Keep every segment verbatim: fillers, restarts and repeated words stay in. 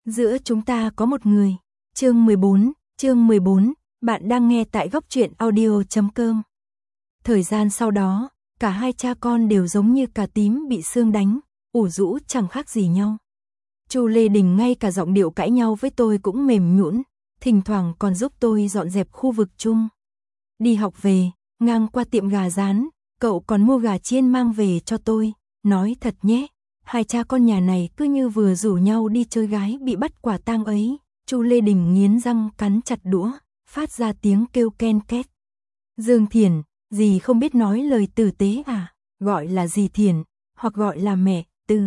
Giữa chúng ta có một người. Chương mười bốn, chương mười bốn, bạn đang nghe tại góc truyện audio chấm com. Thời gian sau đó, cả hai cha con đều giống như cà tím bị sương đánh, ủ rũ chẳng khác gì nhau. Chu Lê Đình ngay cả giọng điệu cãi nhau với tôi cũng mềm nhũn, thỉnh thoảng còn giúp tôi dọn dẹp khu vực chung. Đi học về, ngang qua tiệm gà rán, cậu còn mua gà chiên mang về cho tôi, nói thật nhé, hai cha con nhà này cứ như vừa rủ nhau đi chơi gái bị bắt quả tang ấy. Chu Lê Đình nghiến răng cắn chặt đũa, phát ra tiếng kêu ken két. Dương Thiển, dì không biết nói lời tử tế à, gọi là dì Thiển, hoặc gọi là mẹ, từ.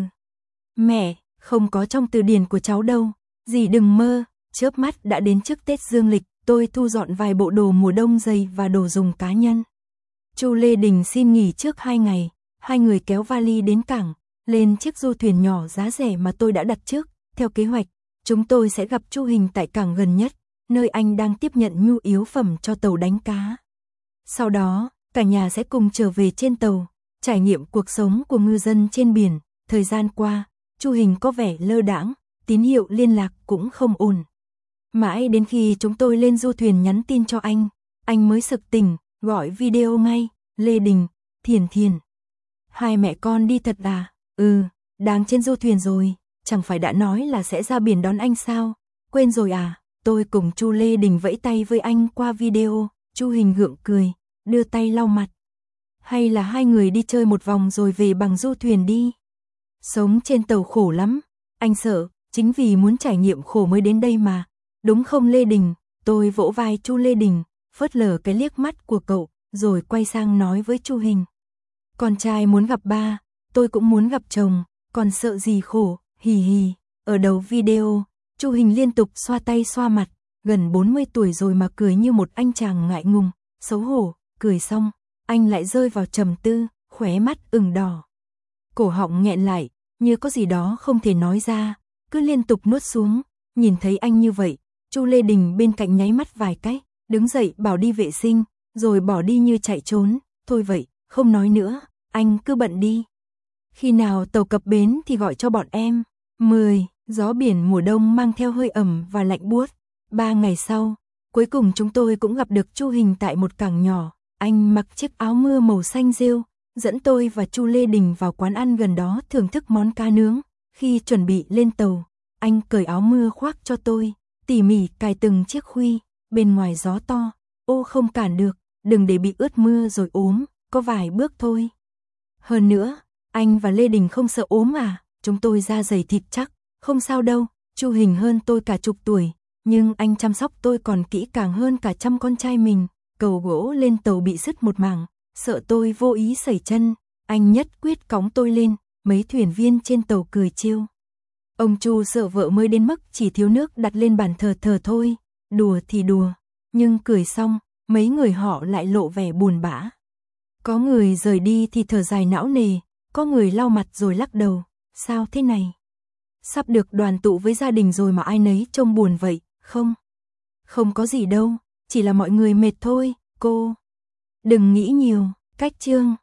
Mẹ, không có trong từ điển của cháu đâu, dì đừng mơ. Chớp mắt đã đến trước Tết Dương lịch, tôi thu dọn vài bộ đồ mùa đông giày và đồ dùng cá nhân. Chu Lê Đình xin nghỉ trước hai ngày, hai người kéo vali đến cảng, lên chiếc du thuyền nhỏ giá rẻ mà tôi đã đặt trước. Theo kế hoạch, chúng tôi sẽ gặp Chu Hình tại cảng gần nhất, nơi anh đang tiếp nhận nhu yếu phẩm cho tàu đánh cá. Sau đó, cả nhà sẽ cùng trở về trên tàu, trải nghiệm cuộc sống của ngư dân trên biển. Thời gian qua, Chu Hình có vẻ lơ đãng, tín hiệu liên lạc cũng không ổn. Mãi đến khi chúng tôi lên du thuyền nhắn tin cho anh, anh mới sực tỉnh, gọi video ngay. Lê Đình, Thiền Thiền, hai mẹ con đi thật à? Ừ, đang trên du thuyền rồi, chẳng phải đã nói là sẽ ra biển đón anh sao? Quên rồi à? Tôi cùng Chu Lê Đình vẫy tay với anh qua video. Chu Hình gượng cười, đưa tay lau mặt. Hay là hai người đi chơi một vòng rồi về bằng du thuyền đi? Sống trên tàu khổ lắm, anh sợ, chính vì muốn trải nghiệm khổ mới đến đây mà. Đúng không Lê Đình? Tôi vỗ vai Chu Lê Đình, phớt lờ cái liếc mắt của cậu, rồi quay sang nói với Chu Hình. Con trai muốn gặp ba, tôi cũng muốn gặp chồng, còn sợ gì khổ, hì hì. Ở đầu video, Chu Hình liên tục xoa tay xoa mặt, gần bốn mươi tuổi rồi mà cười như một anh chàng ngại ngùng, xấu hổ. Cười xong, anh lại rơi vào trầm tư, khóe mắt ửng đỏ. Cổ họng nghẹn lại, như có gì đó không thể nói ra, cứ liên tục nuốt xuống. Nhìn thấy anh như vậy, Chu Lê Đình bên cạnh nháy mắt vài cái, đứng dậy bảo đi vệ sinh, rồi bỏ đi như chạy trốn. Thôi vậy, không nói nữa, anh cứ bận đi. Khi nào tàu cập bến thì gọi cho bọn em. mười. Gió biển mùa đông mang theo hơi ẩm và lạnh buốt. Ba ngày sau, cuối cùng chúng tôi cũng gặp được Chu Hình tại một cảng nhỏ. Anh mặc chiếc áo mưa màu xanh rêu, dẫn tôi và Chu Lê Đình vào quán ăn gần đó thưởng thức món cá nướng. Khi chuẩn bị lên tàu, anh cởi áo mưa khoác cho tôi, tỉ mỉ cài từng chiếc khuy. Bên ngoài gió to, ô không cản được, đừng để bị ướt mưa rồi ốm, có vài bước thôi. Hơn nữa, anh và Lê Đình không sợ ốm à? Chúng tôi da dày thịt chắc, không sao đâu. Chu Hình hơn tôi cả chục tuổi, nhưng anh chăm sóc tôi còn kỹ càng hơn cả chăm con trai mình. Cầu gỗ lên tàu bị sứt một mảng, sợ tôi vô ý sẩy chân, anh nhất quyết cõng tôi lên. Mấy thuyền viên trên tàu cười trêu. Ông Chu sợ vợ mới đến mức chỉ thiếu nước đặt lên bàn thờ thờ thôi. Đùa thì đùa, nhưng cười xong, mấy người họ lại lộ vẻ buồn bã. Có người rời đi thì thở dài não nề, có người lau mặt rồi lắc đầu. Sao thế này? Sắp được đoàn tụ với gia đình rồi mà ai nấy trông buồn vậy, không? Không có gì đâu, chỉ là mọi người mệt thôi, cô. Đừng nghĩ nhiều, cách chương.